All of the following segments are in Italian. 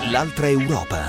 L'altra Europa.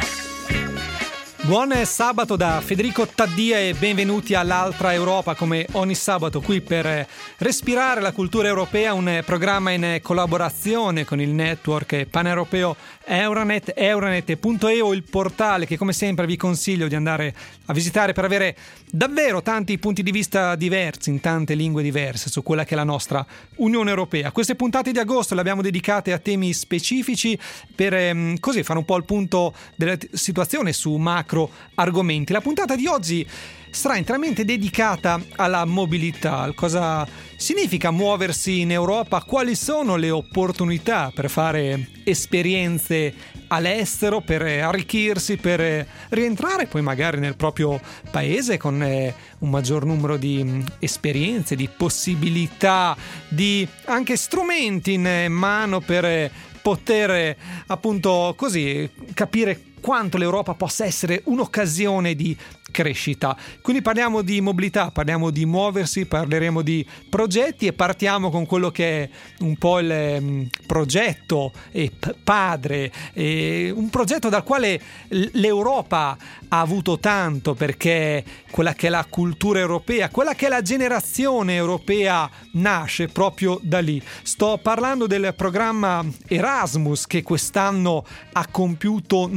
Buon sabato da Federico Taddia e benvenuti all'Altra Europa, come ogni sabato qui per respirare la cultura europea, un programma in collaborazione con il network paneuropeo Euranet, euranet.eu, il portale che come sempre vi consiglio di andare a visitare per avere davvero tanti punti di vista diversi in tante lingue diverse su quella che è la nostra Unione Europea. Queste puntate di agosto le abbiamo dedicate a temi specifici per così fare un po' il punto della situazione su macro argomenti. La puntata di oggi sarà interamente dedicata alla mobilità, al cosa significa muoversi in Europa, quali sono le opportunità per fare esperienze all'estero, per arricchirsi, per rientrare poi magari nel proprio paese con un maggior numero di esperienze, di possibilità, di anche strumenti in mano per poter appunto così capire quanto l'Europa possa essere un'occasione di crescita. Quindi parliamo di mobilità, parliamo di muoversi, parleremo di progetti e partiamo con quello che è un po' il progetto padre, un progetto dal quale l'Europa ha avuto tanto, perché quella che è la cultura europea, quella che è la generazione europea nasce proprio da lì. Sto parlando del programma Erasmus che quest'anno ha compiuto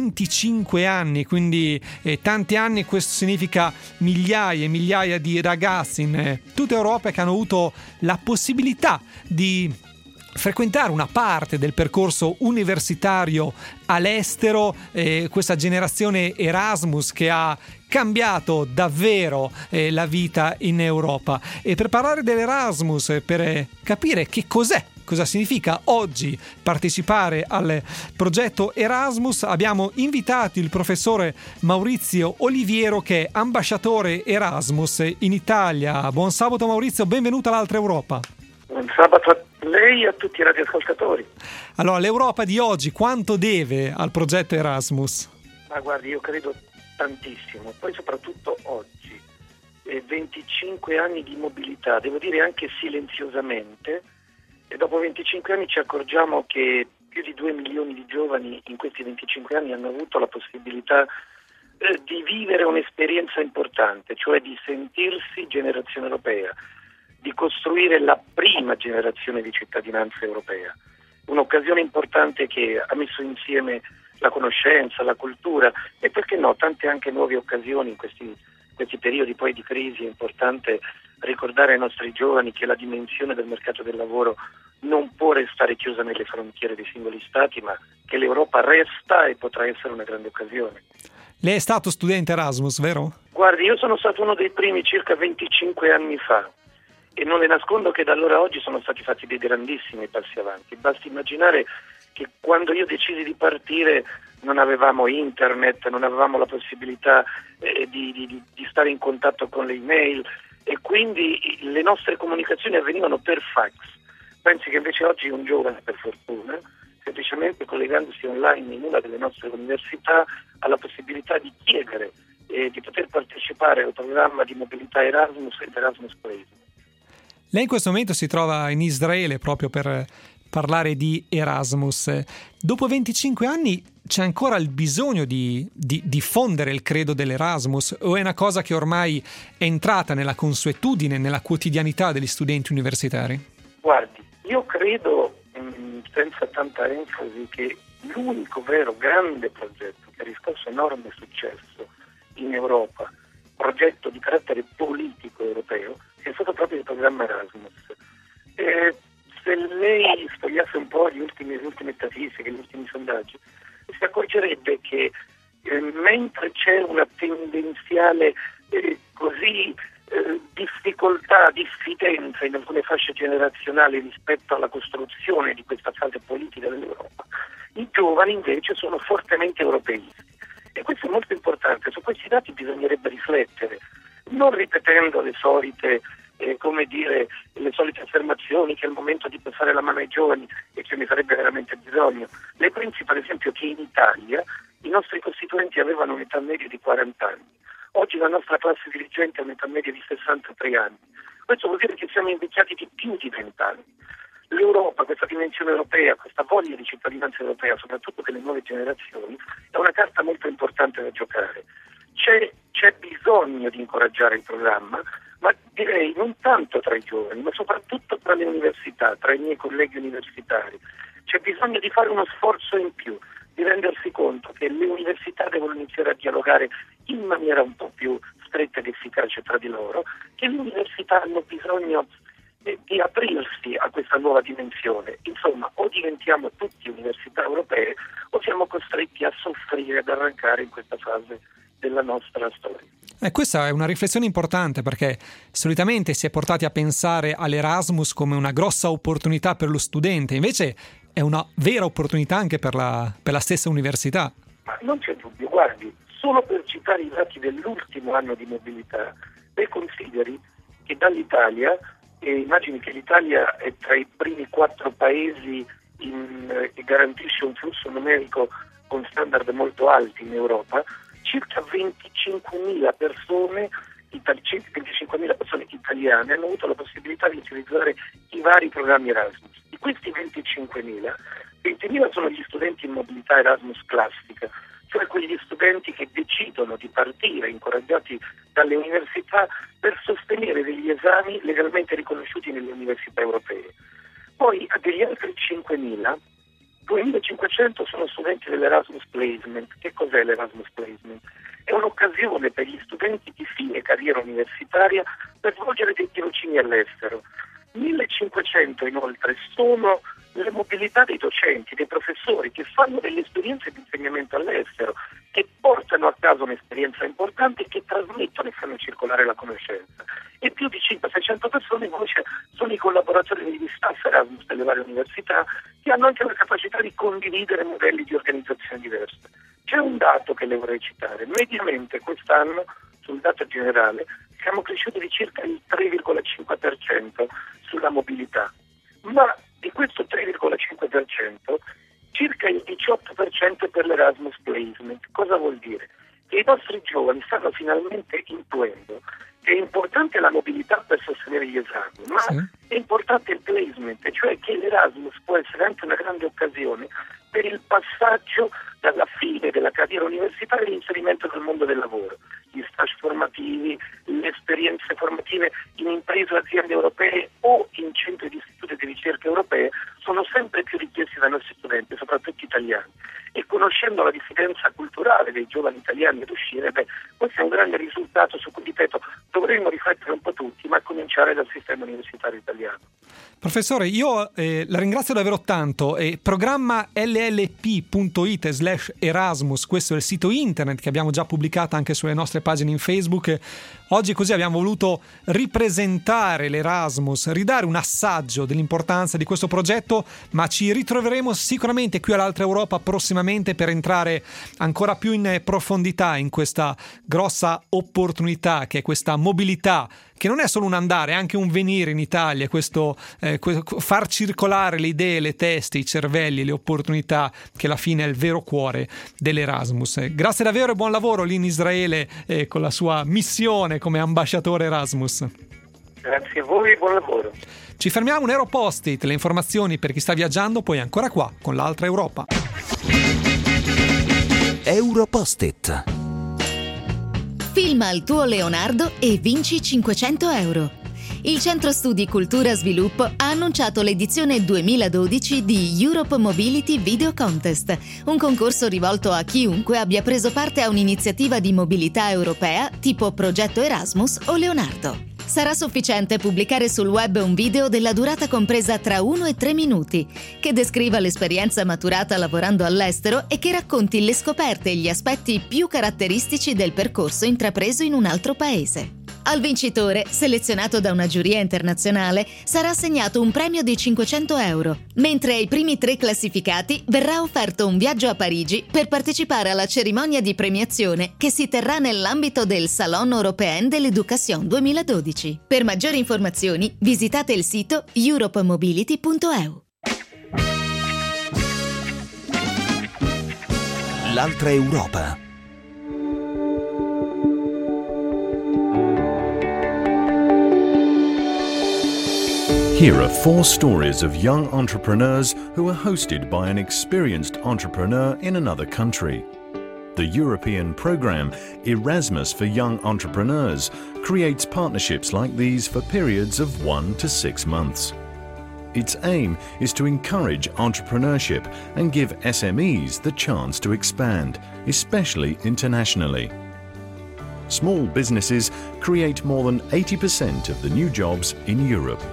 25 anni, quindi tanti anni. Questo significa migliaia e migliaia di ragazzi in tutta Europa che hanno avuto la possibilità di frequentare una parte del percorso universitario all'estero, questa generazione Erasmus che ha cambiato davvero la vita in Europa. E per parlare dell'Erasmus, per capire che cos'è, cosa significa oggi partecipare al progetto Erasmus, abbiamo invitato il professore Maurizio Oliviero, che è ambasciatore Erasmus in Italia. Buon sabato Maurizio, benvenuto all'Altra Europa. Buon sabato a lei e a tutti i radioascoltatori. Allora, l'Europa di oggi quanto deve al progetto Erasmus? Ma guardi, io credo tantissimo, poi soprattutto oggi, 25 anni di mobilità, devo dire anche silenziosamente, e dopo 25 anni ci accorgiamo che più di 2 milioni di giovani in questi 25 anni hanno avuto la possibilità di vivere un'esperienza importante, cioè di sentirsi generazione europea, di costruire la prima generazione di cittadinanza europea. Un'occasione importante che ha messo insieme la conoscenza, la cultura e perché no, tante anche nuove occasioni in questi periodi poi di crisi. È importante ricordare ai nostri giovani che la dimensione del mercato del lavoro non può restare chiusa nelle frontiere dei singoli stati, ma che l'Europa resta e potrà essere una grande occasione. Lei è stato studente Erasmus, vero? Guardi, io sono stato uno dei primi circa 25 anni fa e non le nascondo che da allora a oggi sono stati fatti dei grandissimi passi avanti. Basti immaginare che quando io decisi di partire non avevamo internet, non avevamo la possibilità di stare in contatto con le email e quindi le nostre comunicazioni avvenivano per fax. Pensi che invece oggi un giovane, per fortuna, semplicemente collegandosi online in una delle nostre università, ha la possibilità di chiedere e di poter partecipare al programma di mobilità Erasmus ed Erasmus Place. Lei in questo momento si trova in Israele proprio per parlare di Erasmus. Dopo 25 anni c'è ancora il bisogno di diffondere il credo dell'Erasmus o è una cosa che ormai è entrata nella consuetudine, nella quotidianità degli studenti universitari? Guardi, io credo senza tanta enfasi che l'unico vero grande progetto che ha riscosso enorme successo in Europa, progetto di carattere politico europeo, è stato proprio il programma Erasmus. Se lei sfogliasse un po' le ultime statistiche, gli ultimi sondaggi, si accorgerebbe che mentre c'è una tendenziale difficoltà, diffidenza in alcune fasce generazionali rispetto alla costruzione di questa fase politica dell'Europa, i giovani invece sono fortemente europeisti. E questo è molto importante, su questi dati bisognerebbe riflettere, non ripetendo le solite affermazioni che è il momento di passare la mano ai giovani e che ne sarebbe veramente bisogno. Lei pensi per esempio che in Italia i nostri costituenti avevano un'età media di 40 anni, oggi la nostra classe dirigente ha un'età media di 63 anni, questo vuol dire che siamo invecchiati di più di 20 anni. l'Europa, questa dimensione europea, questa voglia di cittadinanza europea, soprattutto delle nuove generazioni, è una carta molto importante da giocare. C'è bisogno di incoraggiare il programma, ma direi non tanto tra i giovani, ma soprattutto tra le università, tra i miei colleghi universitari. C'è bisogno di fare uno sforzo in più, di rendersi conto che le università devono iniziare a dialogare in maniera un po' più stretta ed efficace tra di loro, che le università hanno bisogno di aprirsi a questa nuova dimensione. Insomma, o diventiamo tutti università europee o siamo costretti a soffrire, ad arrancare in questa fase della nostra storia. Questa è una riflessione importante, perché solitamente si è portati a pensare all'Erasmus come una grossa opportunità per lo studente, invece è una vera opportunità anche per la stessa università. Ma non c'è dubbio, guardi, solo per citare i dati dell'ultimo anno di mobilità, lei consideri che dall'Italia, immagini che l'Italia è tra i primi 4 paesi che garantisce un flusso numerico con standard molto alti in Europa, circa 25.000 persone italiane hanno avuto la possibilità di utilizzare i vari programmi Erasmus. Di questi 20.000 sono gli studenti in mobilità Erasmus classica, cioè quegli studenti che decidono di partire, incoraggiati dalle università, per sostenere degli esami legalmente riconosciuti nelle università europee. Poi degli altri 5.000, 2.500 sono studenti dell'Erasmus Placement. Che cos'è l'Erasmus Placement? È un'occasione per gli studenti di fine carriera universitaria per svolgere dei tirocini all'estero. 1.500 inoltre sono le mobilità dei docenti, dei professori che fanno delle esperienze di insegnamento all'estero, che portano a casa un'esperienza importante e che trasmettono e fanno circolare la conoscenza. E più di 500-600 persone invece sono i collaboratori degli staff Erasmus delle varie università, che hanno anche la capacità di condividere modelli di organizzazione diverse. C'è un dato che le vorrei citare: mediamente quest'anno, sul dato generale, siamo cresciuti di circa il 3,5% sulla mobilità, ma di questo 3,5% circa il 18% per l'Erasmus Placement. Cosa vuol dire? Che i nostri giovani stanno finalmente intuendo che è importante la mobilità per sostenere gli esami, ma è importante il placement, cioè che l'Erasmus può essere anche una grande occasione per il passaggio dalla fine della carriera universitaria all'inserimento nel mondo del lavoro. Gli stage formativi, le esperienze formative in imprese o aziende europee o in centri di istituti di ricerca europee sono sempre più richiesti dai nostri studenti, soprattutto italiani. E conoscendo la diffidenza culturale dei giovani italiani ad uscire, questo è un grande risultato su cui, ripeto, dovremmo riflettere un po' tutti, ma a cominciare dal sistema universitario italiano. Professore, io la ringrazio davvero tanto. Programma llp.it/Erasmus, questo è il sito internet che abbiamo già pubblicato anche sulle nostre pagine in Facebook. Oggi così abbiamo voluto ripresentare l'Erasmus, ridare un assaggio dell'importanza di questo progetto, ma ci ritroveremo sicuramente qui all'Altra Europa prossimamente per entrare ancora più in profondità in questa grossa opportunità che è questa mobilità, che non è solo un andare, è anche un venire in Italia, questo far circolare le idee, le teste, i cervelli, le opportunità, che alla fine è il vero cuore dell'Erasmus. Grazie davvero e buon lavoro lì in Israele con la sua missione come ambasciatore Erasmus. Grazie a voi e buon lavoro. Ci fermiamo, un Europost-it, le informazioni per chi sta viaggiando, poi ancora qua con l'Altra Europa. Europost-it. Filma il tuo Leonardo e vinci 500 euro. Il Centro Studi Cultura Sviluppo ha annunciato l'edizione 2012 di Europe Mobility Video Contest, un concorso rivolto a chiunque abbia preso parte a un'iniziativa di mobilità europea tipo Progetto Erasmus o Leonardo. Sarà sufficiente pubblicare sul web un video della durata compresa tra 1 e 3 minuti, che descriva l'esperienza maturata lavorando all'estero e che racconti le scoperte e gli aspetti più caratteristici del percorso intrapreso in un altro paese. Al vincitore, selezionato da una giuria internazionale, sarà assegnato un premio di 500 euro, mentre ai primi 3 classificati verrà offerto un viaggio a Parigi per partecipare alla cerimonia di premiazione che si terrà nell'ambito del Salon Européen de l'Éducation 2012. Per maggiori informazioni visitate il sito europemobility.eu. L'Altra Europa. Here are 4 stories of young entrepreneurs who are hosted by an experienced entrepreneur in another country. The European program Erasmus for Young Entrepreneurs creates partnerships like these for periods of 1 to 6 months. Its aim is to encourage entrepreneurship and give SMEs the chance to expand, especially internationally. Small businesses create more than 80% of the new jobs in Europe.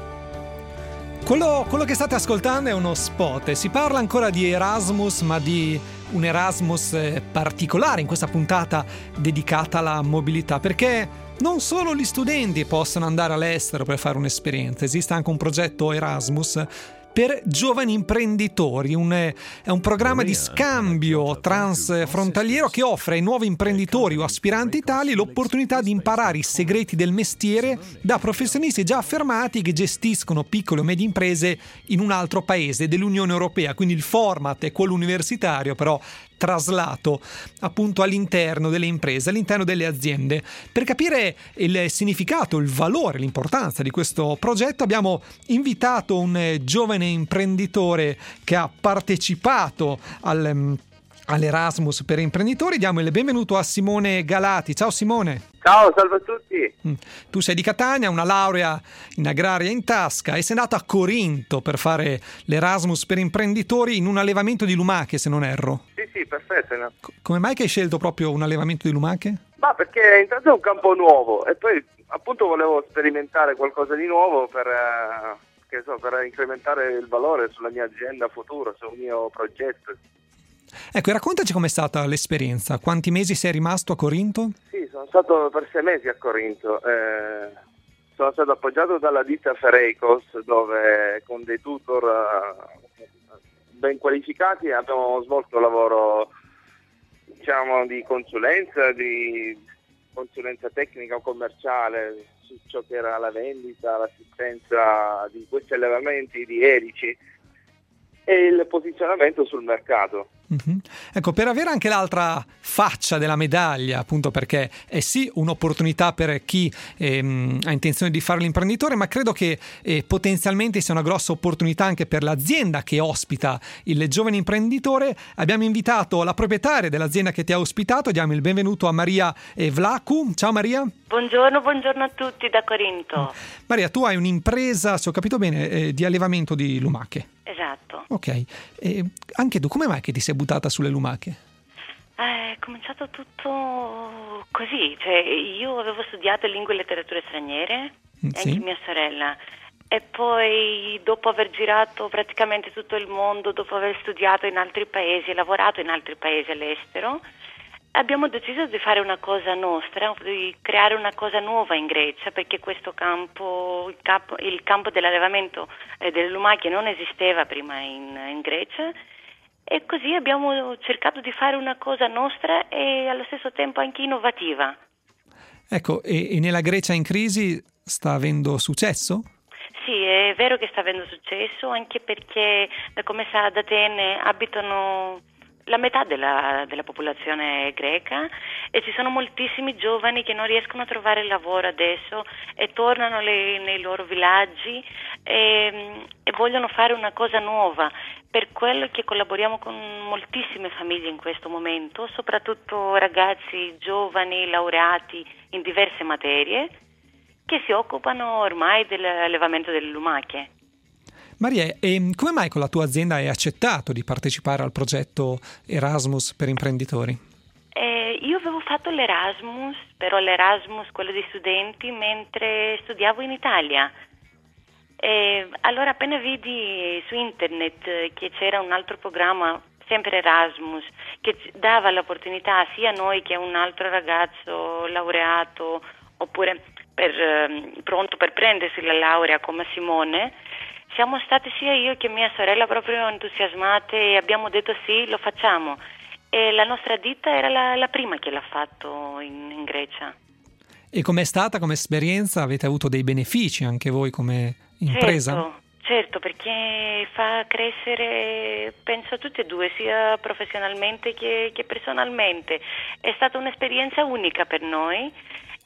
Quello che state ascoltando è uno spot. Si parla ancora di Erasmus, ma di un Erasmus particolare in questa puntata dedicata alla mobilità, perché non solo gli studenti possono andare all'estero per fare un'esperienza, esiste anche un progetto Erasmus per giovani imprenditori, è un programma di scambio transfrontaliero che offre ai nuovi imprenditori o aspiranti tali l'opportunità di imparare i segreti del mestiere da professionisti già affermati che gestiscono piccole o medie imprese in un altro paese dell'Unione Europea. Quindi il format è quello universitario, però traslato appunto all'interno delle imprese, all'interno delle aziende. Per capire il significato, il valore, l'importanza di questo progetto abbiamo invitato un giovane imprenditore che ha partecipato all'Erasmus per imprenditori. Diamo il benvenuto a Simone Galati. Ciao Simone. Ciao, salve a tutti. Tu sei di Catania, una laurea in agraria in tasca e sei andato a Corinto per fare l'Erasmus per imprenditori in un allevamento di lumache, se non erro. Sì, perfetto. No? Come mai che hai scelto proprio un allevamento di lumache? Ma perché intanto è un campo nuovo e poi appunto volevo sperimentare qualcosa di nuovo per incrementare il valore sulla mia azienda futura, sul mio progetto. Ecco, raccontaci com'è stata l'esperienza. Quanti mesi sei rimasto a Corinto? Sì, sono stato per 6 mesi a Corinto. Sono stato appoggiato dalla ditta Fereicos, dove con dei tutor ben qualificati abbiamo svolto lavoro, diciamo, di consulenza tecnica o commerciale su ciò che era la vendita, l'assistenza di questi allevamenti di erici e il posizionamento sul mercato. Mm-hmm. Ecco, per avere anche l'altra faccia della medaglia, appunto perché è sì un'opportunità per chi ha intenzione di fare l'imprenditore, ma credo che potenzialmente sia una grossa opportunità anche per l'azienda che ospita il giovane imprenditore. Abbiamo invitato la proprietaria dell'azienda che ti ha ospitato, diamo il benvenuto a Maria Vlacu. Ciao Maria. Buongiorno a tutti da Corinto. Maria, tu hai un'impresa, se ho capito bene, di allevamento di lumache. Esatto. Ok, anche tu come mai che ti sei buttata sulle lumache? È cominciato tutto così, cioè io avevo studiato lingue e letterature straniere, sì. Anche mia sorella, e poi dopo aver girato praticamente tutto il mondo, dopo aver studiato in altri paesi e lavorato in altri paesi all'estero, abbiamo deciso di fare una cosa nostra, di creare una cosa nuova in Grecia, perché questo campo, il campo dell'allevamento delle lumache non esisteva prima in Grecia, e così abbiamo cercato di fare una cosa nostra e allo stesso tempo anche innovativa. Ecco, e nella Grecia in crisi sta avendo successo? Sì, è vero che sta avendo successo, anche perché, come sa, ad Atene abitano la metà della popolazione greca e ci sono moltissimi giovani che non riescono a trovare lavoro adesso e tornano nei loro villaggi e vogliono fare una cosa nuova. Per quello che collaboriamo con moltissime famiglie in questo momento, soprattutto ragazzi giovani, laureati in diverse materie, che si occupano ormai dell'allevamento delle lumache. Maria, e come mai con la tua azienda hai accettato di partecipare al progetto Erasmus per imprenditori? Io avevo fatto l'Erasmus, però l'Erasmus, quello di studenti, mentre studiavo in Italia. Allora appena vidi su internet che c'era un altro programma, sempre Erasmus, che dava l'opportunità sia a noi che a un altro ragazzo laureato, oppure pronto per prendersi la laurea come Simone, siamo stati sia io che mia sorella proprio entusiasmate e abbiamo detto sì, lo facciamo. E la nostra ditta era la prima che l'ha fatto in Grecia. E com'è stata come esperienza? Avete avuto dei benefici anche voi come impresa? Certo, perché fa crescere, penso, tutti e due, sia professionalmente che personalmente. È stata un'esperienza unica per noi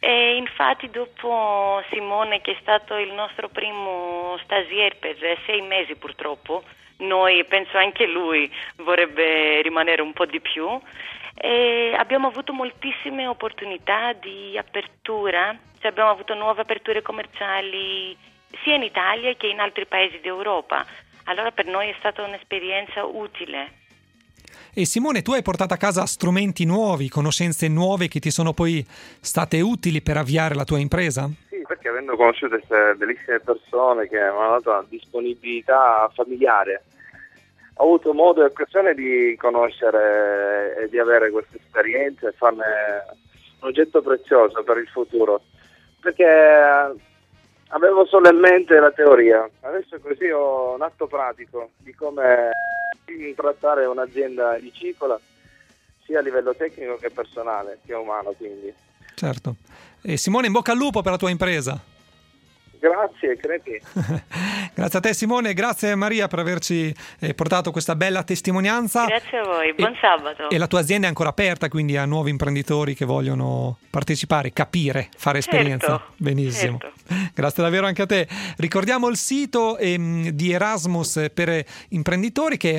E infatti dopo Simone, che è stato il nostro primo stagiaire per 6 mesi purtroppo, noi penso anche lui vorrebbe rimanere un po' di più, e abbiamo avuto moltissime opportunità di apertura, cioè abbiamo avuto nuove aperture commerciali sia in Italia che in altri paesi d'Europa. Allora per noi è stata un'esperienza utile. E Simone, tu hai portato a casa strumenti nuovi, conoscenze nuove che ti sono poi state utili per avviare la tua impresa? Sì, perché avendo conosciuto queste bellissime persone che mi hanno dato una disponibilità familiare, ho avuto modo e occasione di conoscere e di avere queste esperienze e farne un oggetto prezioso per il futuro, perché avevo solo in mente la teoria, adesso così ho un atto pratico di come trattare un'azienda ricicola sia a livello tecnico che personale, sia umano quindi. Certo. E Simone, in bocca al lupo per la tua impresa. Grazie, crepi. Grazie a te Simone, grazie Maria per averci portato questa bella testimonianza. Grazie a voi, buon sabato. E la tua azienda è ancora aperta quindi a nuovi imprenditori che vogliono partecipare, capire, fare esperienza. Certo, benissimo. certo. Grazie davvero anche a te. Ricordiamo il sito di Erasmus per imprenditori, che è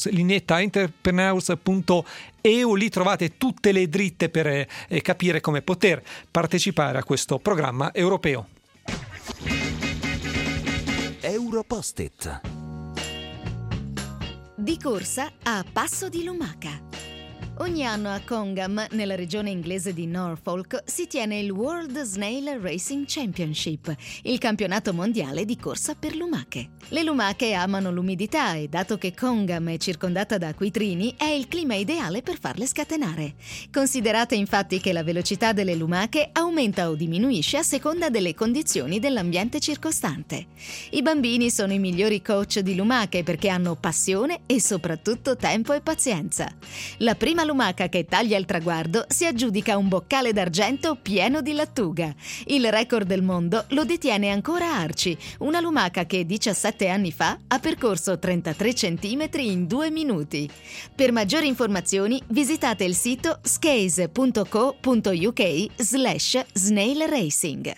erasmus-entrepreneurs.eu. Lì trovate tutte le dritte per capire come poter partecipare a questo programma europeo. Europost-it. Di corsa a Passo di Lumaca. Ogni anno a Congham, nella regione inglese di Norfolk, si tiene il World Snail Racing Championship, il campionato mondiale di corsa per lumache. Le lumache amano l'umidità e, dato che Congham è circondata da acquitrini, è il clima ideale per farle scatenare. Considerate infatti che la velocità delle lumache aumenta o diminuisce a seconda delle condizioni dell'ambiente circostante. I bambini sono i migliori coach di lumache perché hanno passione e soprattutto tempo e pazienza. La prima lumaca che taglia il traguardo si aggiudica un boccale d'argento pieno di lattuga. Il record del mondo lo detiene ancora Archie, una lumaca che 17 anni fa ha percorso 33 centimetri in 2 minuti. Per maggiori informazioni visitate il sito skaze.co.uk/snail-racing.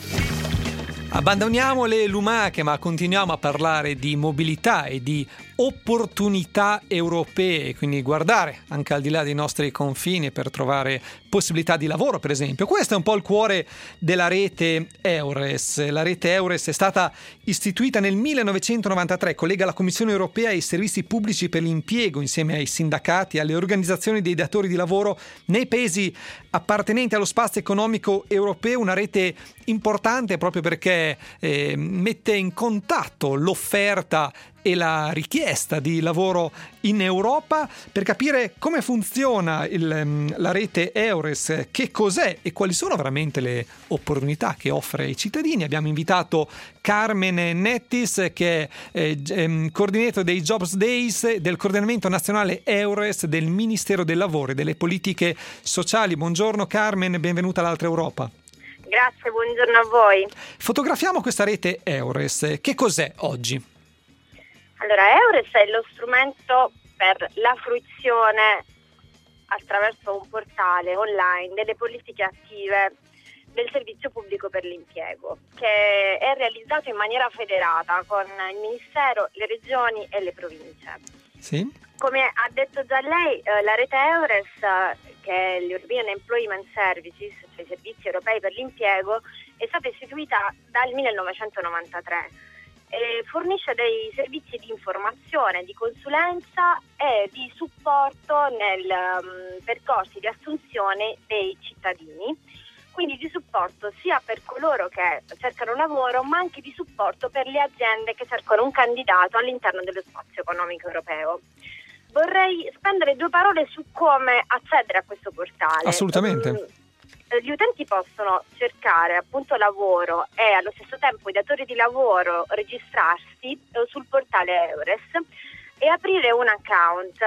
Abbandoniamo le lumache, ma continuiamo a parlare di mobilità e di opportunità europee, quindi guardare anche al di là dei nostri confini per trovare possibilità di lavoro, per esempio. Questo è un po' il cuore della rete EURES. La rete EURES è stata istituita nel 1993, collega la Commissione europea e i servizi pubblici per l'impiego insieme ai sindacati e alle organizzazioni dei datori di lavoro nei paesi appartenenti allo spazio economico europeo, una rete importante proprio perché mette in contatto l'offerta e la richiesta di lavoro in Europa. Per capire come funziona la rete EURES, che cos'è e quali sono veramente le opportunità che offre ai cittadini, abbiamo invitato Carmen Nettis, che è coordinator dei Jobs Days del coordinamento nazionale EURES del Ministero del Lavoro e delle Politiche Sociali. Buongiorno Carmen, benvenuta all'Altra Europa. Grazie, buongiorno a voi. Fotografiamo questa rete EURES. Che cos'è oggi? Allora, EURES è lo strumento per la fruizione attraverso un portale online delle politiche attive del servizio pubblico per l'impiego, che è realizzato in maniera federata con il Ministero, le regioni e le province. Sì. Come ha detto già lei, la rete EURES, che è l'European Employment Services, cioè i servizi europei per l'impiego, è stata istituita dal 1993. Fornisce dei servizi di informazione, di consulenza e di supporto nel percorsi di assunzione dei cittadini, quindi di supporto sia per coloro che cercano lavoro, ma anche di supporto per le aziende che cercano un candidato all'interno dello spazio economico europeo. Vorrei spendere 2 parole su come accedere a questo portale. Assolutamente. Gli utenti possono cercare appunto lavoro e allo stesso tempo i datori di lavoro registrarsi sul portale EURES e aprire un account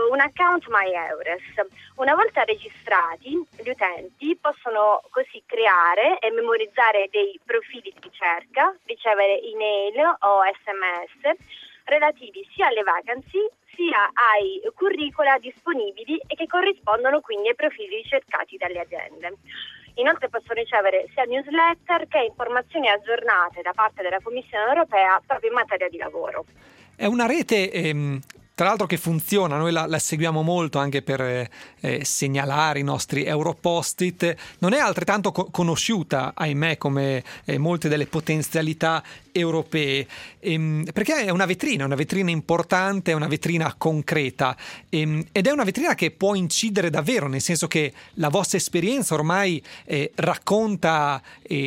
My EURES. Una volta registrati, gli utenti possono così creare e memorizzare dei profili di ricerca, ricevere email o SMS relativi sia alle vacancy sia ai curricula disponibili e che corrispondono quindi ai profili ricercati dalle aziende. Inoltre possono ricevere sia newsletter che informazioni aggiornate da parte della Commissione europea proprio in materia di lavoro. È una rete tra l'altro che funziona, noi la seguiamo molto anche per segnalare i nostri Europost-it, non è altrettanto conosciuta, ahimè, come molte delle potenzialità europee, perché è una vetrina importante, è una vetrina concreta, ed è una vetrina che può incidere davvero, nel senso che la vostra esperienza ormai racconta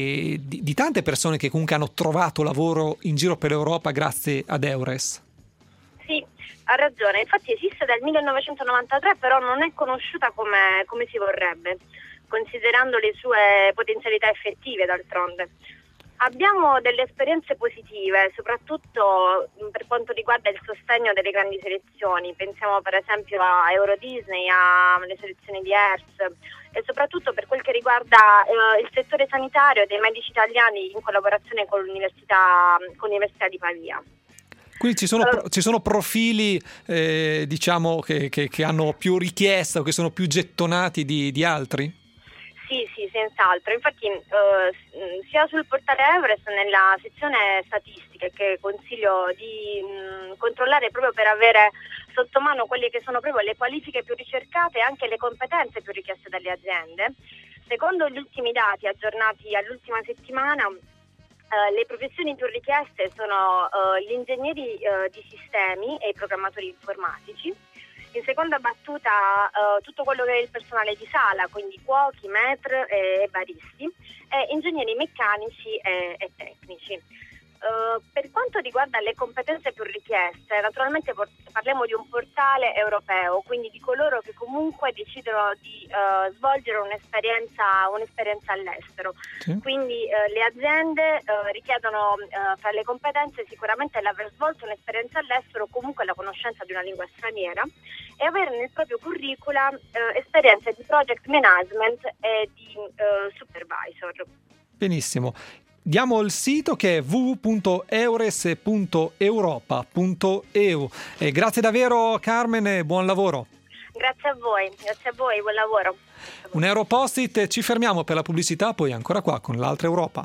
di tante persone che comunque hanno trovato lavoro in giro per l'Europa grazie ad Eures. Sì, ha ragione, infatti esiste dal 1993, però non è conosciuta come si vorrebbe, considerando le sue potenzialità effettive d'altronde. Abbiamo delle esperienze positive, soprattutto per quanto riguarda il sostegno delle grandi selezioni. Pensiamo per esempio a Euro Disney, alle selezioni di Hertz, e soprattutto per quel che riguarda il settore sanitario dei medici italiani in collaborazione con l'Università di Pavia. Quindi ci sono profili diciamo che hanno più richiesta o che sono più gettonati di altri? Sì, senz'altro. Infatti sia sul portale Eures, nella sezione statistiche, che consiglio di controllare proprio per avere sotto mano quelle che sono proprio le qualifiche più ricercate e anche le competenze più richieste dalle aziende, secondo gli ultimi dati aggiornati all'ultima settimana, le professioni più richieste sono gli ingegneri di sistemi e i programmatori informatici. In seconda battuta tutto quello che è il personale di sala, quindi cuochi, maître e baristi, e ingegneri meccanici e tecnici. Per quanto riguarda le competenze più richieste, naturalmente parliamo di un portale europeo, quindi di coloro che comunque decidono di svolgere un'esperienza all'estero. Sì. Quindi le aziende richiedono fra le competenze sicuramente l'aver svolto un'esperienza all'estero o comunque la conoscenza di una lingua straniera e avere nel proprio curricula esperienze di project management e di supervisor. Benissimo. Diamo il sito che è www.eures.europa.eu. Grazie davvero Carmen e buon lavoro. Grazie a voi, buon lavoro. Un Europost-it, ci fermiamo per la pubblicità, poi ancora qua con l'altra Europa.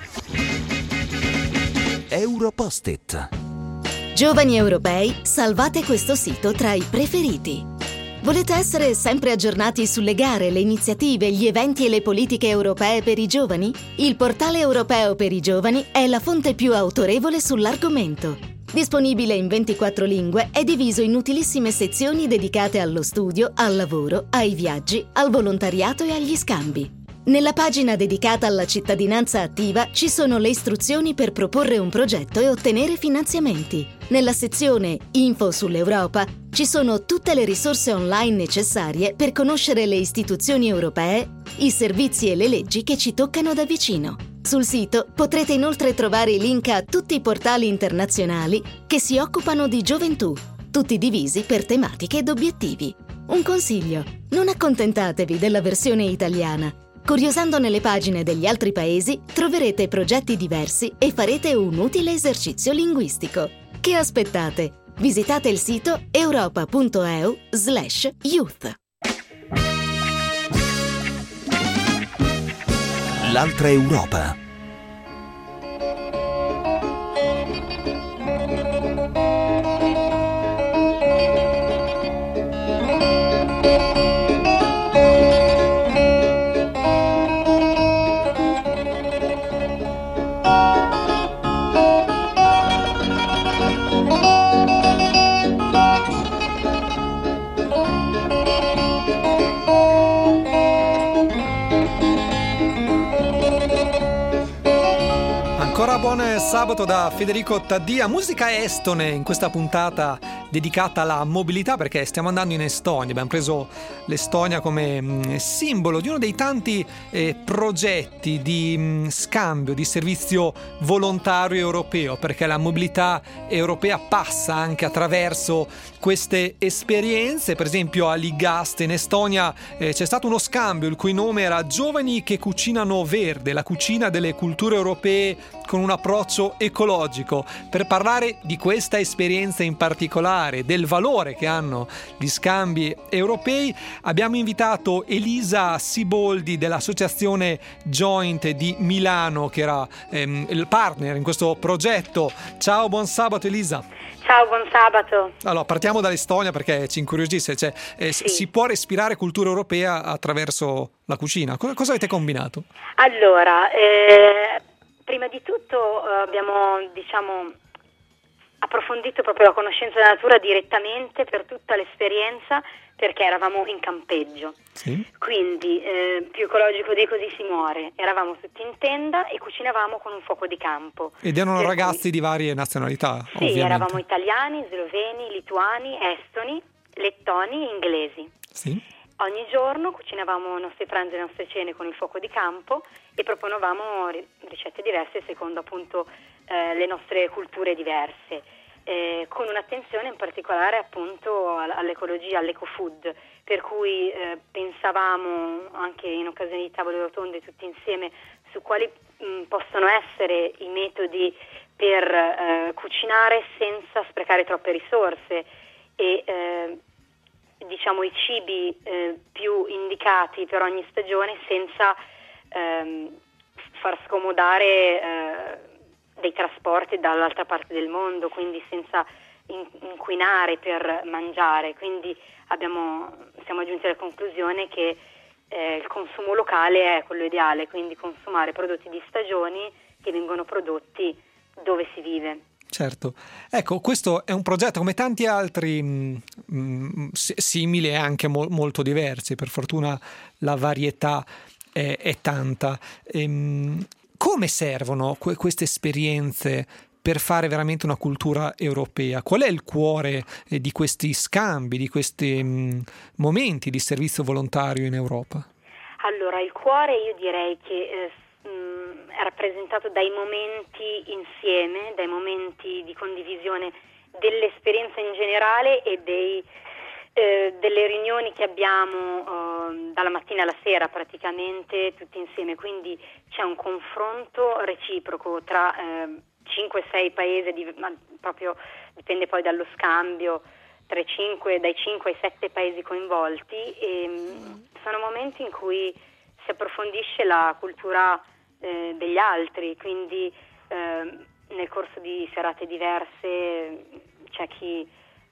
Europost-it. Giovani europei, salvate questo sito tra i preferiti. Volete essere sempre aggiornati sulle gare, le iniziative, gli eventi e le politiche europee per i giovani? Il portale europeo per i giovani è la fonte più autorevole sull'argomento. Disponibile in 24 lingue, è diviso in utilissime sezioni dedicate allo studio, al lavoro, ai viaggi, al volontariato e agli scambi. Nella pagina dedicata alla cittadinanza attiva ci sono le istruzioni per proporre un progetto e ottenere finanziamenti. Nella sezione Info sull'Europa ci sono tutte le risorse online necessarie per conoscere le istituzioni europee, i servizi e le leggi che ci toccano da vicino. Sul sito potrete inoltre trovare i link a tutti i portali internazionali che si occupano di gioventù, tutti divisi per tematiche ed obiettivi. Un consiglio: non accontentatevi della versione italiana. Curiosando nelle pagine degli altri paesi troverete progetti diversi e farete un utile esercizio linguistico. Che aspettate? Visitate il sito europa.eu/youth. L'altra Europa. Buon sabato da Federico Taddia, musica estone in questa puntata dedicata alla mobilità, perché stiamo andando in Estonia. Abbiamo preso l'Estonia come simbolo di uno dei tanti progetti di scambio, di servizio volontario europeo, perché la mobilità europea passa anche attraverso queste esperienze. Per esempio a Ligast in Estonia c'è stato uno scambio il cui nome era Giovani che cucinano verde, la cucina delle culture europee con un approccio ecologico. Per parlare di questa esperienza in particolare, del valore che hanno gli scambi europei, abbiamo invitato Elisa Siboldi dell'associazione Joint di Milano, che era il partner in questo progetto. Ciao, buon sabato Elisa. Ciao, buon sabato. Allora, partiamo dall'Estonia perché ci incuriosisce. Sì. Si può respirare cultura europea attraverso la cucina. Cosa avete combinato? Allora, prima di tutto abbiamo, approfondito proprio la conoscenza della natura direttamente per tutta l'esperienza, perché eravamo in campeggio. Sì. Quindi, più ecologico di così si muore. Eravamo tutti in tenda e cucinavamo con un fuoco di campo. Ed erano ragazzi di varie nazionalità, sì, ovviamente. eravamo italiani, sloveni, lituani, estoni, lettoni e inglesi. Sì. Ogni giorno cucinavamo i nostri pranzi e le nostre cene con il fuoco di campo e proponevamo ricette diverse secondo appunto le nostre culture diverse, con un'attenzione in particolare appunto all'ecologia, all'eco-food, per cui pensavamo anche in occasione di tavole rotonde tutti insieme su quali possono essere i metodi per cucinare senza sprecare troppe risorse e i cibi più indicati per ogni stagione senza far scomodare dei trasporti dall'altra parte del mondo, quindi senza inquinare per mangiare. Quindi siamo giunti alla conclusione che il consumo locale è quello ideale, quindi consumare prodotti di stagioni che vengono prodotti dove si vive. Certo, ecco, questo è un progetto come tanti altri simili e anche molto diversi, per fortuna la varietà è tanta. Come servono queste esperienze per fare veramente una cultura europea? Qual è il cuore di questi scambi, di questi momenti di servizio volontario in Europa? Allora, il cuore io direi che è rappresentato dai momenti insieme, dai momenti di condivisione dell'esperienza in generale e delle riunioni che abbiamo dalla mattina alla sera praticamente tutti insieme, quindi c'è un confronto reciproco tra 5-6 paesi, ma proprio dipende poi dallo scambio, dai 5 ai 7 paesi coinvolti, e sono momenti in cui si approfondisce la cultura degli altri, quindi nel corso di serate diverse c'è chi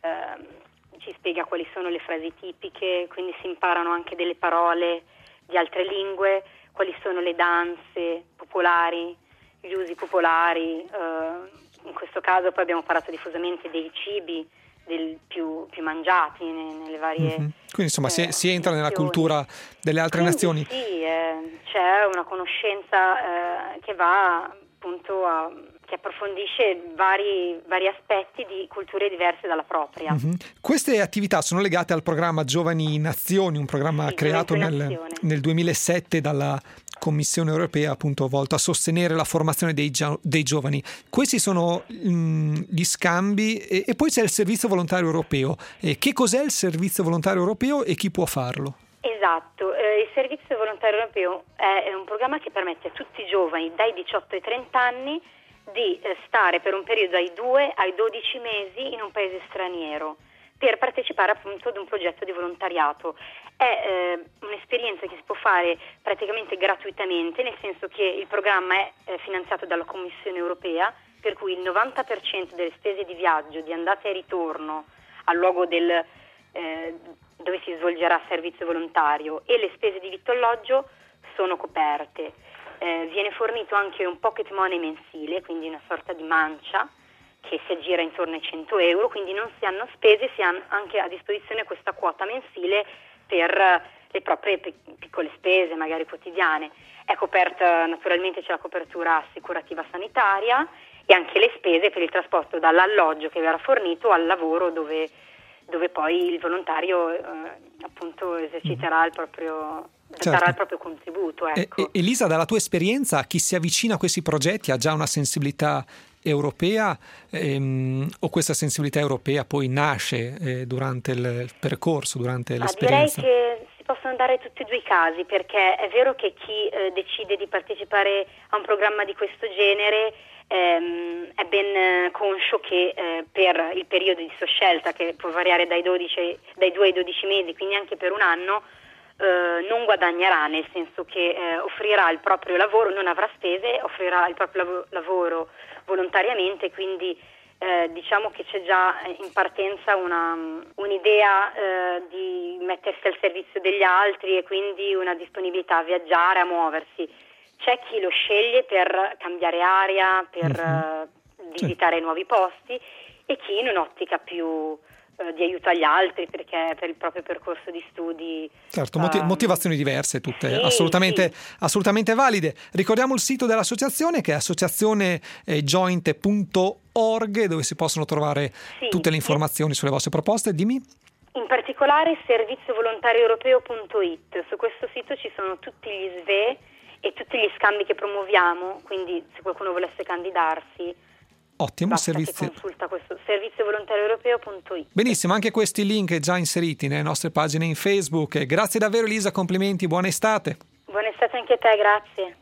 ci spiega quali sono le frasi tipiche, quindi si imparano anche delle parole di altre lingue, quali sono le danze popolari, gli usi popolari, in questo caso poi abbiamo parlato diffusamente dei cibi più mangiati nelle varie Quindi insomma si entra nella cultura delle altre nazioni. Sì, c'è una conoscenza che va appunto che approfondisce vari aspetti di culture diverse dalla propria. Queste attività sono legate al programma Giovani Nazioni, un programma creato nel 2007 dalla Commissione europea, appunto volto a sostenere la formazione dei giovani. Questi sono gli scambi e poi c'è il servizio volontario europeo. Che cos'è il servizio volontario europeo e chi può farlo? Esatto, il servizio volontario europeo è un programma che permette a tutti i giovani dai 18 ai 30 anni di stare per un periodo dai 2 ai 12 mesi in un paese straniero per partecipare appunto ad un progetto di volontariato. È un'esperienza che si può fare praticamente gratuitamente, nel senso che il programma è finanziato dalla Commissione europea, per cui il 90% delle spese di viaggio, di andata e ritorno al luogo dove si svolgerà il servizio volontario e le spese di vitto e alloggio sono coperte. Viene fornito anche un pocket money mensile, quindi una sorta di mancia che si aggira intorno ai 100 euro, quindi non si hanno spese, si ha anche a disposizione questa quota mensile per le proprie piccole spese, magari quotidiane. È coperta, naturalmente c'è la copertura assicurativa sanitaria e anche le spese per il trasporto dall'alloggio che verrà fornito al lavoro dove poi il volontario appunto eserciterà il proprio darà il proprio contributo. Ecco. Elisa, dalla tua esperienza, chi si avvicina a questi progetti ha già una sensibilità europea o questa sensibilità europea poi nasce durante il percorso, durante l'esperienza? Direi che si possono dare tutti e due i casi, perché è vero che chi decide di partecipare a un programma di questo genere è ben conscio che per il periodo di soscelta, che può variare dai 2 ai 12 mesi, quindi anche per un anno, non guadagnerà, nel senso che offrirà il proprio lavoro, non avrà spese, offrirà il proprio lavoro volontariamente, quindi diciamo che c'è già in partenza un'idea di mettersi al servizio degli altri e quindi una disponibilità a viaggiare, a muoversi. C'è chi lo sceglie per cambiare aria, per visitare nuovi posti, e chi in un'ottica più di aiuto agli altri, perché per il proprio percorso di studi. Certo, motivazioni diverse, tutte sì, assolutamente valide. Ricordiamo il sito dell'associazione, che è associazionejoint.org, dove si possono trovare tutte le informazioni sulle vostre proposte. Dimmi. In particolare serviziovolontarioeuropeo.it. Su questo sito ci sono tutti gli SVE e tutti gli scambi che promuoviamo, quindi se qualcuno volesse candidarsi, ottimo, consulta questo serviziovolontarioeuropeo.it. Benissimo, anche questi link già inseriti nelle nostre pagine in Facebook. Grazie davvero Elisa, complimenti, buona estate. Buona estate anche a te, grazie.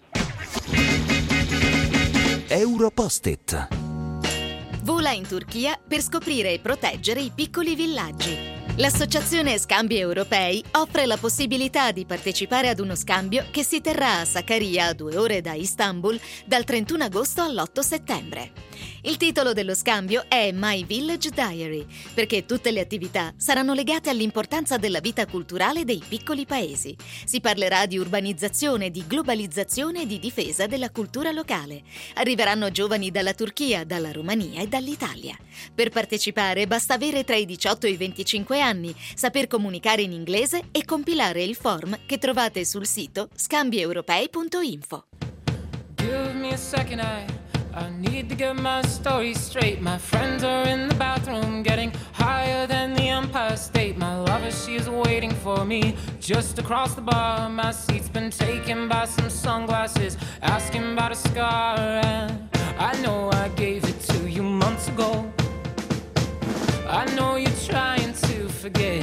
Europost-it. Vola in Turchia per scoprire e proteggere i piccoli villaggi. L'associazione Scambi Europei offre la possibilità di partecipare ad uno scambio che si terrà a Sakarya, a 2 ore da Istanbul, dal 31 agosto all'8 settembre. Il titolo dello scambio è My Village Diary, perché tutte le attività saranno legate all'importanza della vita culturale dei piccoli paesi. Si parlerà di urbanizzazione, di globalizzazione e di difesa della cultura locale. Arriveranno giovani dalla Turchia, dalla Romania e dall'Italia. Per partecipare basta avere tra i 18 e i 25 anni, saper comunicare in inglese e compilare il form che trovate sul sito scambieeuropei.info. Give me a second, I need to get my story straight. My friends are in the bathroom getting higher than the Empire State. My lover, she's waiting for me just across the bar. My seat's been taken by some sunglasses asking about a scar. And I know I gave it to you months ago. I know you're trying to forget,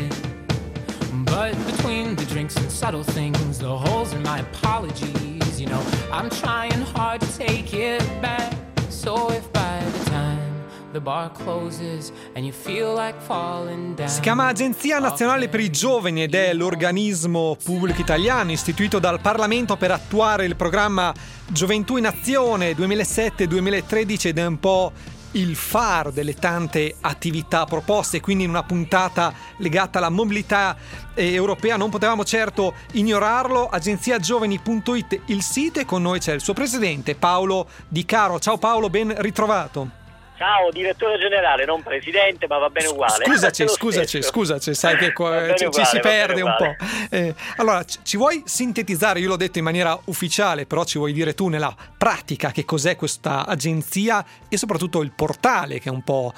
but between the drinks and subtle things, the holes in my apologies, you know, I'm trying hard to take it back. So if by the time the bar closes and you feel like falling down. Si chiama Agenzia Nazionale per i Giovani ed è l'organismo pubblico italiano istituito dal Parlamento per attuare il programma Gioventù in Azione 2007-2013 ed è un po' il faro delle tante attività proposte, quindi in una puntata legata alla mobilità europea non potevamo certo ignorarlo. agenziagiovani.it il sito, e con noi c'è il suo presidente Paolo Di Caro. Ciao Paolo, ben ritrovato. Ciao, direttore generale, non presidente, ma va bene uguale. Scusaci, sai che ci si perde un po'. Allora, ci vuoi sintetizzare, io l'ho detto in maniera ufficiale, però ci vuoi dire tu nella pratica che cos'è questa agenzia e soprattutto il portale, che è un po'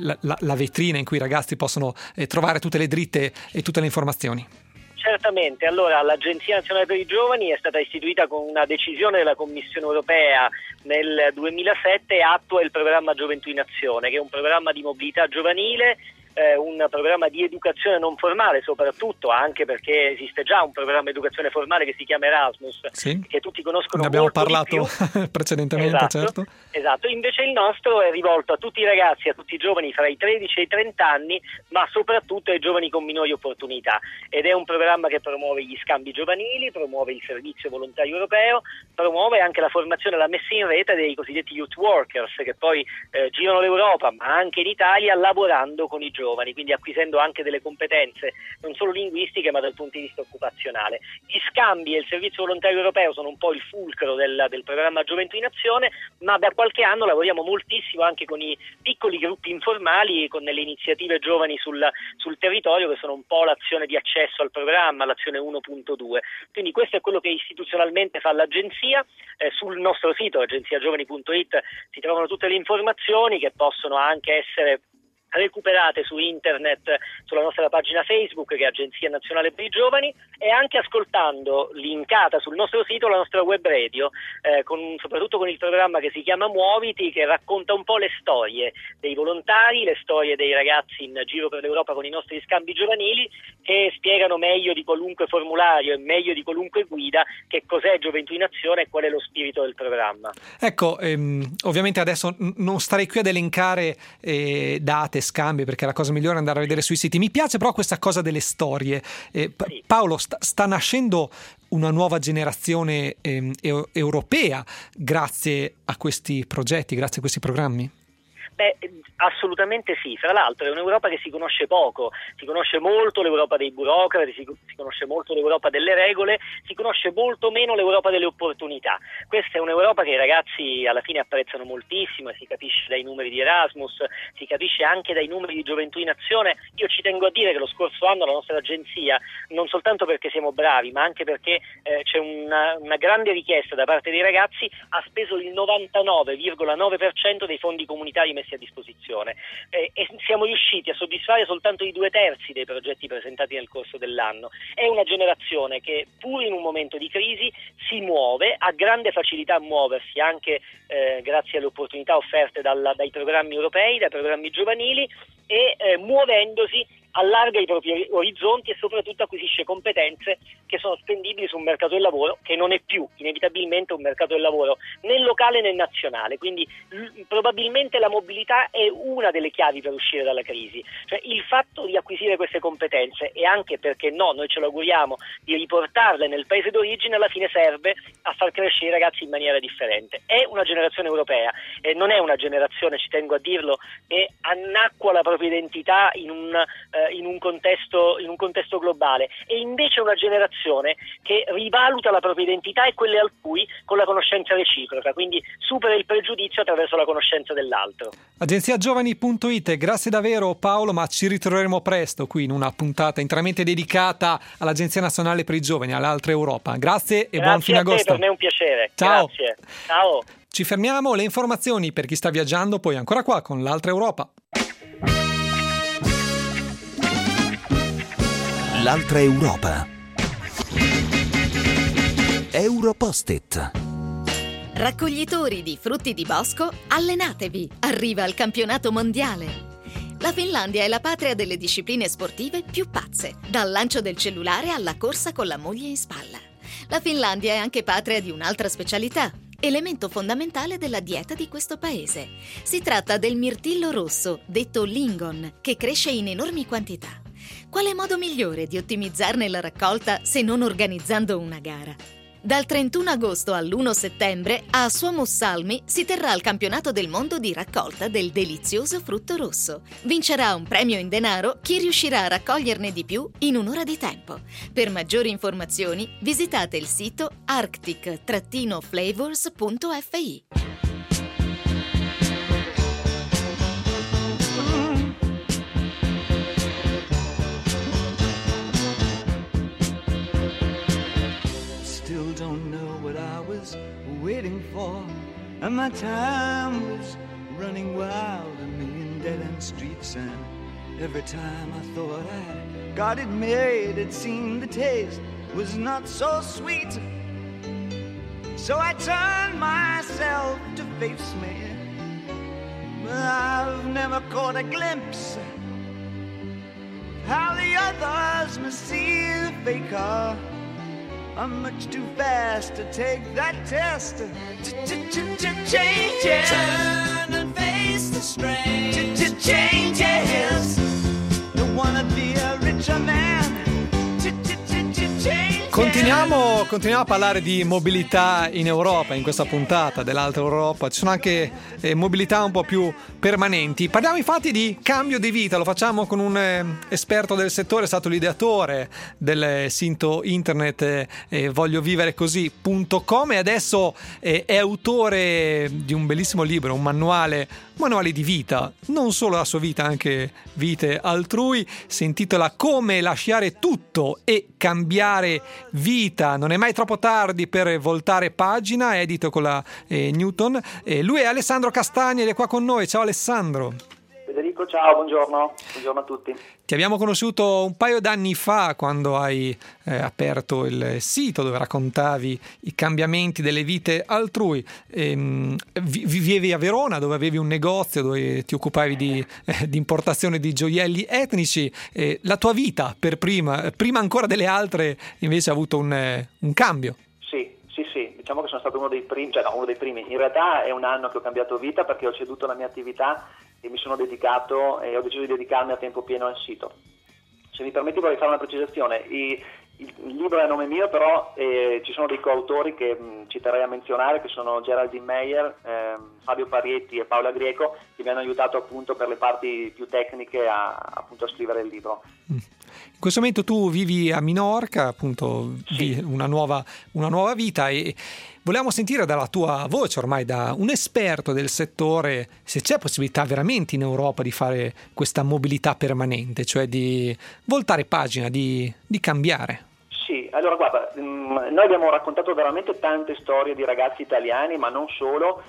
la vetrina in cui i ragazzi possono trovare tutte le dritte e tutte le informazioni? Certamente, allora l'Agenzia Nazionale per i Giovani è stata istituita con una decisione della Commissione Europea nel 2007 e attua il programma Gioventù in Azione, che è un programma di mobilità giovanile, un programma di educazione non formale soprattutto, anche perché esiste già un programma di educazione formale che si chiama Erasmus, sì, che tutti conoscono. Ne abbiamo molto parlato di più. precedentemente, certo. Esatto, invece il nostro è rivolto a tutti i ragazzi, a tutti i giovani fra i 13 e i 30 anni, ma soprattutto ai giovani con minori opportunità, ed è un programma che promuove gli scambi giovanili, promuove il servizio volontario europeo, promuove anche la formazione e la messa in rete dei cosiddetti youth workers, che poi girano l'Europa ma anche in Italia lavorando con i giovani, quindi acquisendo anche delle competenze non solo linguistiche ma dal punto di vista occupazionale. Gli scambi e il servizio volontario europeo sono un po' il fulcro del programma Gioventù in Azione, ma da qualche anno lavoriamo moltissimo anche con i piccoli gruppi informali, con delle iniziative giovani sul territorio, che sono un po' l'azione di accesso al programma, l'azione 1.2. Quindi questo è quello che istituzionalmente fa l'agenzia. Sul nostro sito agenziagiovani.it si trovano tutte le informazioni che possono anche essere recuperate su internet, sulla nostra pagina Facebook che è Agenzia Nazionale per i Giovani, e anche ascoltando, linkata sul nostro sito, la nostra web radio, soprattutto con il programma che si chiama Muoviti, che racconta un po' le storie dei volontari, le storie dei ragazzi in giro per l'Europa con i nostri scambi giovanili, che spiegano meglio di qualunque formulario e meglio di qualunque guida che cos'è Gioventù in Azione e qual è lo spirito del programma. Ecco, ovviamente adesso non starei qui ad elencare date, scambi, perché la cosa migliore è andare a vedere sui siti. Mi piace però questa cosa delle storie. Sì. Paolo, sta nascendo una nuova generazione europea grazie a questi progetti, grazie a questi programmi? Beh, assolutamente sì. Fra l'altro è un'Europa che si conosce poco, si conosce molto l'Europa dei burocrati, si conosce molto l'Europa delle regole, si conosce molto meno l'Europa delle opportunità. Questa è un'Europa che i ragazzi alla fine apprezzano moltissimo, e si capisce dai numeri di Erasmus, si capisce anche dai numeri di Gioventù in Azione. Io ci tengo a dire che lo scorso anno la nostra agenzia, non soltanto perché siamo bravi, ma anche perché c'è una grande richiesta da parte dei ragazzi, ha speso il 99,9% dei fondi comunitari messi a disposizione, e siamo riusciti a soddisfare soltanto i 2/3 dei progetti presentati nel corso dell'anno. È una generazione che, pur in un momento di crisi, si muove, ha grande facilità a muoversi anche grazie alle opportunità offerte dai programmi europei, dai programmi giovanili, e muovendosi allarga i propri orizzonti e soprattutto acquisisce competenze che sono spendibili su un mercato del lavoro che non è più inevitabilmente un mercato del lavoro né locale né nazionale. Quindi probabilmente la mobilità è una delle chiavi per uscire dalla crisi, cioè il fatto di acquisire queste competenze, e anche, perché no, noi ce lo auguriamo, di riportarle nel paese d'origine, alla fine serve a far crescere i ragazzi in maniera differente. È una generazione europea e non è una generazione, ci tengo a dirlo, che annacqua la propria identità in un contesto globale, e invece una generazione che rivaluta la propria identità e quelle altrui con la conoscenza reciproca, quindi supera il pregiudizio attraverso la conoscenza dell'altro. Agenziagiovani.it, grazie davvero Paolo, ma ci ritroveremo presto qui in una puntata interamente dedicata all'Agenzia Nazionale per i Giovani, all'Altra Europa. Grazie e buon fine agosto. Per me è un piacere. Ciao. Grazie. Ciao. Ci fermiamo, le informazioni per chi sta viaggiando poi ancora qua con l'Altra Europa. L'Altra Europa. Europost-it. Raccoglitori di frutti di bosco, allenatevi! Arriva il campionato mondiale! La Finlandia è la patria delle discipline sportive più pazze, dal lancio del cellulare alla corsa con la moglie in spalla. La Finlandia è anche patria di un'altra specialità, elemento fondamentale della dieta di questo paese. Si tratta del mirtillo rosso, detto lingon, che cresce in enormi quantità. Quale modo migliore di ottimizzarne la raccolta se non organizzando una gara? Dal 31 agosto all'1 settembre a Suomussalmi si terrà il campionato del mondo di raccolta del delizioso frutto rosso. Vincerà un premio in denaro chi riuscirà a raccoglierne di più in un'ora di tempo. Per maggiori informazioni visitate il sito arctic-flavors.fi. Waiting for, and my time was running wild, a million dead-end streets, and every time I thought I got it made, it seemed the taste was not so sweet. So I turned myself to face me, but I've never caught a glimpse how the others must see the faker. I'm much too fast to take that test. Changes. Turn and face the strain. Changes. Don't wanna be a richer man. Continuiamo a parlare di mobilità in Europa in questa puntata dell'Altra Europa. Ci sono anche mobilità un po' più permanenti. Parliamo infatti di cambio di vita, lo facciamo con un esperto del settore, è stato l'ideatore del sito internet voglioviverecosì.com e adesso è autore di un bellissimo libro, un manuale di vita, non solo la sua vita, anche vite altrui. Si intitola Come lasciare tutto e cambiare vita. Non è mai troppo tardi per voltare pagina, è edito con la Newton. Lui è Alessandro Castagni ed è qua con noi. Ciao Alessandro. Federico, Federico, ciao, buongiorno a tutti. Ti abbiamo conosciuto un paio d'anni fa quando hai aperto il sito dove raccontavi i cambiamenti delle vite altrui. Vivevi a Verona, dove avevi un negozio, dove ti occupavi di importazione di gioielli etnici. La tua vita per prima ancora delle altre invece ha avuto un cambio. Sì, diciamo che sono stato uno dei primi, in realtà è un anno che ho cambiato vita perché ho ceduto la mia attività e mi sono dedicato e ho deciso di dedicarmi a tempo pieno al sito. Se mi permetti vorrei fare una precisazione, il libro è a nome mio, però ci sono dei coautori che ci terrei a menzionare, che sono Geraldine Meyer, Fabio Parietti e Paola Greco, che mi hanno aiutato appunto per le parti più tecniche a scrivere il libro. In questo momento tu vivi a Minorca, appunto, sì. una nuova vita, e volevamo sentire dalla tua voce, ormai da un esperto del settore, se c'è possibilità veramente in Europa di fare questa mobilità permanente, cioè di voltare pagina, di cambiare. Sì, allora guarda, noi abbiamo raccontato veramente tante storie di ragazzi italiani, ma non solo,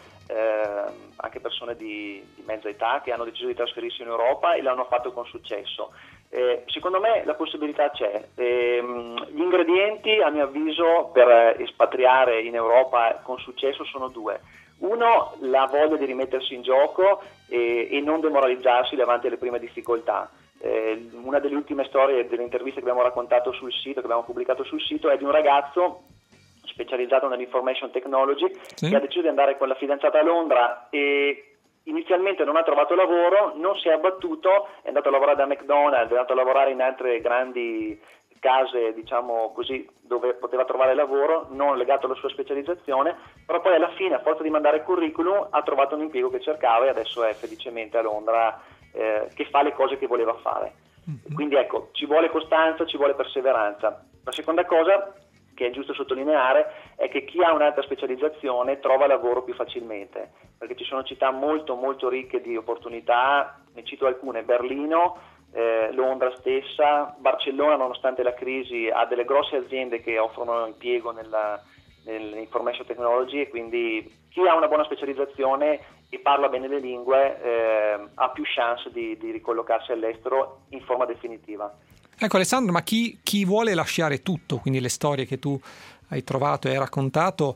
anche persone di mezza età che hanno deciso di trasferirsi in Europa e l'hanno fatto con successo. Secondo me la possibilità c'è. Gli ingredienti, a mio avviso, per espatriare in Europa con successo sono due. Uno, la voglia di rimettersi in gioco e non demoralizzarsi davanti alle prime difficoltà. Una delle ultime storie delle interviste che abbiamo raccontato sul sito, che abbiamo pubblicato sul sito, è di un ragazzo specializzato nell'information technology, sì, che ha deciso di andare con la fidanzata a Londra e inizialmente non ha trovato lavoro, non si è abbattuto, è andato a lavorare da McDonald's, è andato a lavorare in altre grandi case, diciamo così, dove poteva trovare lavoro, non legato alla sua specializzazione, però poi alla fine, a forza di mandare curriculum, ha trovato un impiego che cercava e adesso è felicemente a Londra, che fa le cose che voleva fare. Quindi ecco, ci vuole costanza, ci vuole perseveranza. La seconda cosa che è giusto sottolineare è che chi ha un'alta specializzazione trova lavoro più facilmente, perché ci sono città molto molto ricche di opportunità, ne cito alcune: Berlino, Londra stessa, Barcellona, nonostante la crisi, ha delle grosse aziende che offrono impiego nell'information technology, e quindi chi ha una buona specializzazione e parla bene le lingue ha più chance di ricollocarsi all'estero in forma definitiva. Ecco Alessandro, ma chi vuole lasciare tutto, quindi le storie che tu hai trovato e hai raccontato,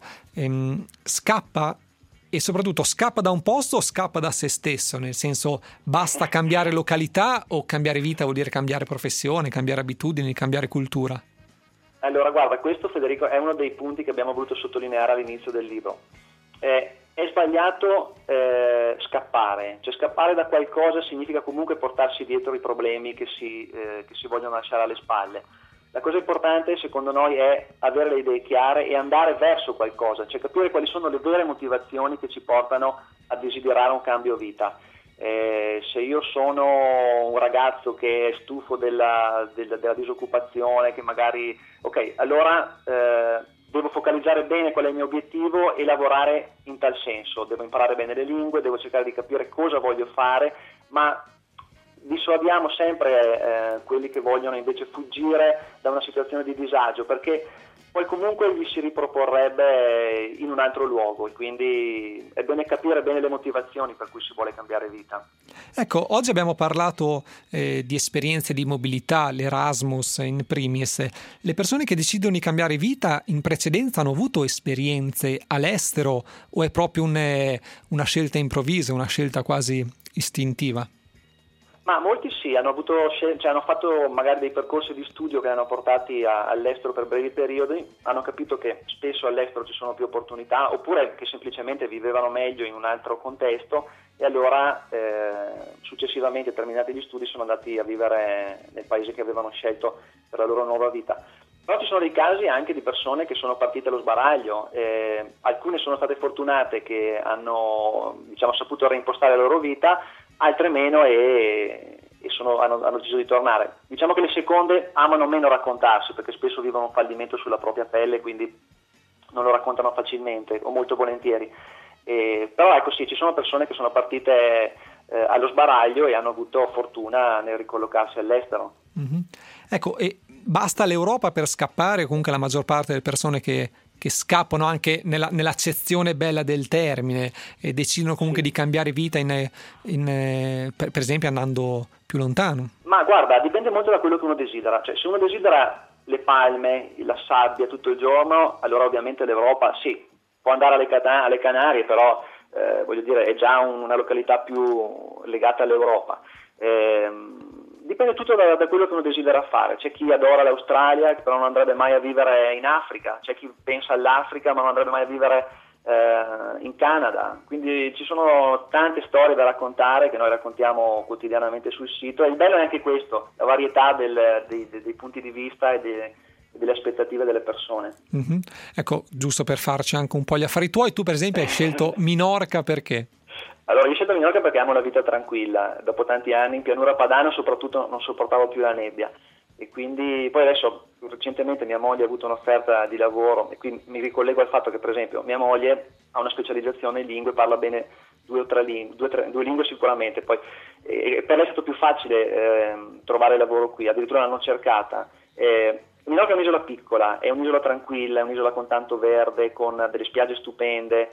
scappa, e soprattutto scappa da un posto o scappa da se stesso? Nel senso, basta cambiare località o cambiare vita vuol dire cambiare professione, cambiare abitudini, cambiare cultura? Allora guarda, questo Federico è uno dei punti che abbiamo voluto sottolineare all'inizio del libro. È sbagliato scappare, cioè scappare da qualcosa significa comunque portarsi dietro i problemi che si vogliono lasciare alle spalle. La cosa importante secondo noi è avere le idee chiare e andare verso qualcosa, cioè capire quali sono le vere motivazioni che ci portano a desiderare un cambio vita. Se io sono un ragazzo che è stufo della disoccupazione, che magari, ok, allora devo focalizzare bene qual è il mio obiettivo e lavorare in tal senso, devo imparare bene le lingue, devo cercare di capire cosa voglio fare, ma dissuadiamo sempre quelli che vogliono invece fuggire da una situazione di disagio, perché poi comunque gli si riproporrebbe in un altro luogo, e quindi è bene capire bene le motivazioni per cui si vuole cambiare vita. Ecco, oggi abbiamo parlato di esperienze di mobilità, l'Erasmus in primis. Le persone che decidono di cambiare vita in precedenza hanno avuto esperienze all'estero o è proprio una scelta improvvisa, una scelta quasi istintiva? Ma molti sì, hanno fatto magari dei percorsi di studio che hanno portati all'estero per brevi periodi, hanno capito che spesso all'estero ci sono più opportunità, oppure che semplicemente vivevano meglio in un altro contesto, e allora successivamente, terminati gli studi, sono andati a vivere nel paese che avevano scelto per la loro nuova vita. Però ci sono dei casi anche di persone che sono partite allo sbaraglio, alcune sono state fortunate che hanno saputo reimpostare la loro vita, altre meno e hanno deciso di tornare. Diciamo che le seconde amano meno raccontarsi, perché spesso vivono un fallimento sulla propria pelle, quindi non lo raccontano facilmente o molto volentieri. Però ecco sì, ci sono persone che sono partite allo sbaraglio e hanno avuto fortuna nel ricollocarsi all'estero. Mm-hmm. Ecco, e basta l'Europa per scappare? Comunque la maggior parte delle persone che scappano anche nell'accezione bella del termine e decidono comunque di cambiare vita per esempio andando più lontano? Ma guarda, dipende molto da quello che uno desidera. Cioè, se uno desidera le palme, la sabbia tutto il giorno, allora ovviamente l'Europa sì, può andare alle Canarie, però voglio dire è già una località più legata all'Europa. Dipende tutto da quello che uno desidera fare. C'è chi adora l'Australia però non andrebbe mai a vivere in Africa, c'è chi pensa all'Africa ma non andrebbe mai a vivere in Canada, quindi ci sono tante storie da raccontare che noi raccontiamo quotidianamente sul sito, e il bello è anche questo, la varietà dei punti di vista e delle aspettative delle persone. Mm-hmm. Ecco, giusto per farci anche un po' gli affari tuoi, tu per esempio hai scelto Minorca perché? Allora, io ho scelto Minorca perché amo la vita tranquilla, dopo tanti anni in pianura padana soprattutto non sopportavo più la nebbia, e quindi poi adesso recentemente mia moglie ha avuto un'offerta di lavoro, e qui mi ricollego al fatto che per esempio mia moglie ha una specializzazione in lingue, parla bene due lingue sicuramente, poi per lei è stato più facile trovare lavoro qui, addirittura l'hanno cercata. Minorca è un'isola piccola, è un'isola tranquilla, è un'isola con tanto verde, con delle spiagge stupende,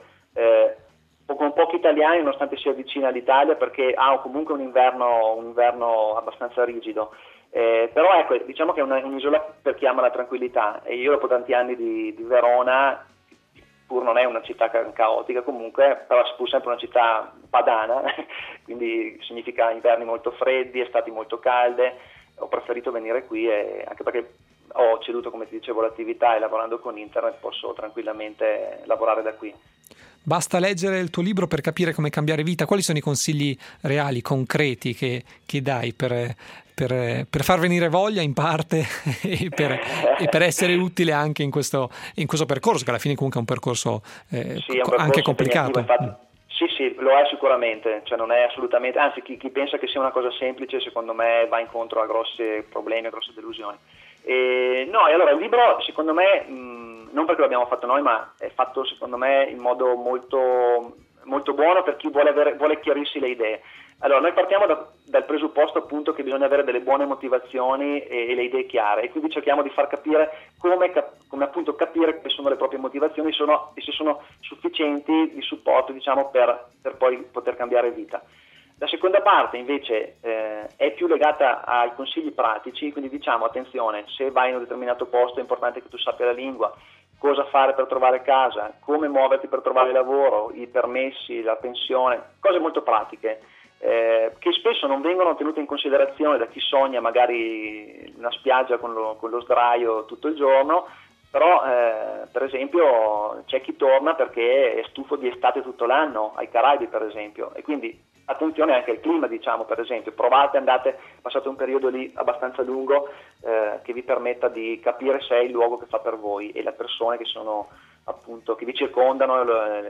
con pochi italiani nonostante sia vicina all'Italia, perché ha comunque un inverno abbastanza rigido. Però ecco, diciamo che è un'isola per chi ama la tranquillità, e io dopo tanti anni di Verona, pur non è una città caotica comunque, però è pur sempre una città padana, quindi significa inverni molto freddi, estati molto calde. Ho preferito venire qui, anche perché ho ceduto, come ti dicevo, l'attività, e lavorando con internet posso tranquillamente lavorare da qui. Basta leggere il tuo libro per capire come cambiare vita. Quali sono i consigli reali, concreti che dai per far venire voglia in parte e per essere utile anche in questo percorso, che alla fine comunque è un percorso, anche complicato? Sì, lo è sicuramente, cioè non è assolutamente, anzi chi pensa che sia una cosa semplice secondo me va incontro a grossi problemi, a grosse delusioni. E allora il libro secondo me, non perché l'abbiamo fatto noi, ma è fatto secondo me in modo molto, molto buono per chi vuole chiarirsi le idee. Allora noi partiamo dal presupposto appunto che bisogna avere delle buone motivazioni e le idee chiare, e quindi cerchiamo di far capire come appunto capire quali sono le proprie motivazioni e se sono sufficienti di supporto, diciamo, per poi poter cambiare vita. La seconda parte invece è più legata ai consigli pratici, quindi diciamo attenzione, se vai in un determinato posto è importante che tu sappia la lingua, cosa fare per trovare casa, come muoverti per trovare lavoro, i permessi, la pensione, cose molto pratiche che spesso non vengono tenute in considerazione da chi sogna magari una spiaggia con lo sdraio tutto il giorno, però per esempio c'è chi torna perché è stufo di estate tutto l'anno, ai Caraibi per esempio, e quindi attenzione anche al clima, diciamo, per esempio passate un periodo lì abbastanza lungo che vi permetta di capire se è il luogo che fa per voi e le persone che sono appunto che vi circondano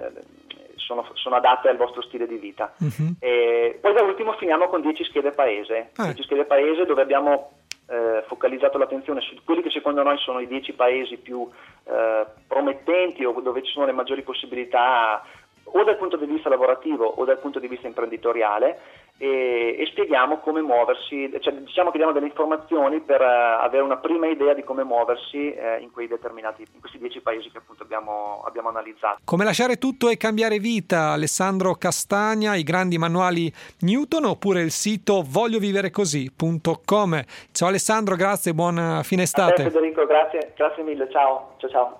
sono adatte al vostro stile di vita. Uh-huh. E poi da ultimo finiamo con 10 schede paese, 10 schede paese dove abbiamo focalizzato l'attenzione su quelli che secondo noi sono i 10 paesi più promettenti o dove ci sono le maggiori possibilità o dal punto di vista lavorativo o dal punto di vista imprenditoriale, e spieghiamo come muoversi, cioè diciamo che diamo delle informazioni per avere una prima idea di come muoversi in questi 10 paesi che appunto abbiamo analizzato. Come lasciare tutto e cambiare vita, Alessandro Castagna, i grandi manuali Newton, oppure il sito voglioviverecosì.com. Ciao Alessandro, grazie, buona fine estate. A te Federico, grazie mille, ciao.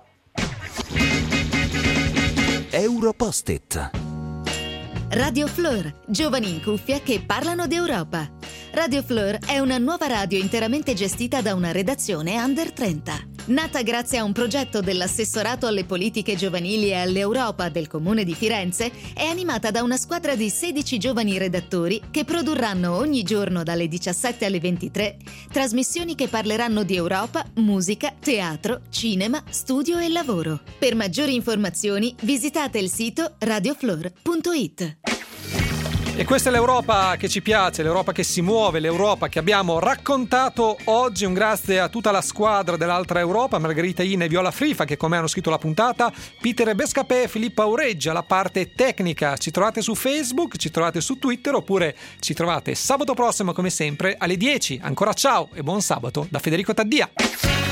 Europost-it. Radio Fleur, giovani in cuffia che parlano d'Europa. Radio Fleur è una nuova radio interamente gestita da una redazione under 30. Nata grazie a un progetto dell'assessorato alle politiche giovanili e all'Europa del Comune di Firenze, è animata da una squadra di 16 giovani redattori che produrranno ogni giorno dalle 17 alle 23 trasmissioni che parleranno di Europa, musica, teatro, cinema, studio e lavoro. Per maggiori informazioni visitate il sito radiofleur.it. E questa è l'Europa che ci piace, l'Europa che si muove, l'Europa che abbiamo raccontato oggi. Un grazie a tutta la squadra dell'Altra Europa, Margherita Ina e Viola Frifa che con me hanno scritto la puntata, Peter Bescapè e Filippo Aureggia, la parte tecnica. Ci trovate su Facebook, ci trovate su Twitter oppure ci trovate sabato prossimo come sempre alle 10. Ancora ciao e buon sabato da Federico Taddia.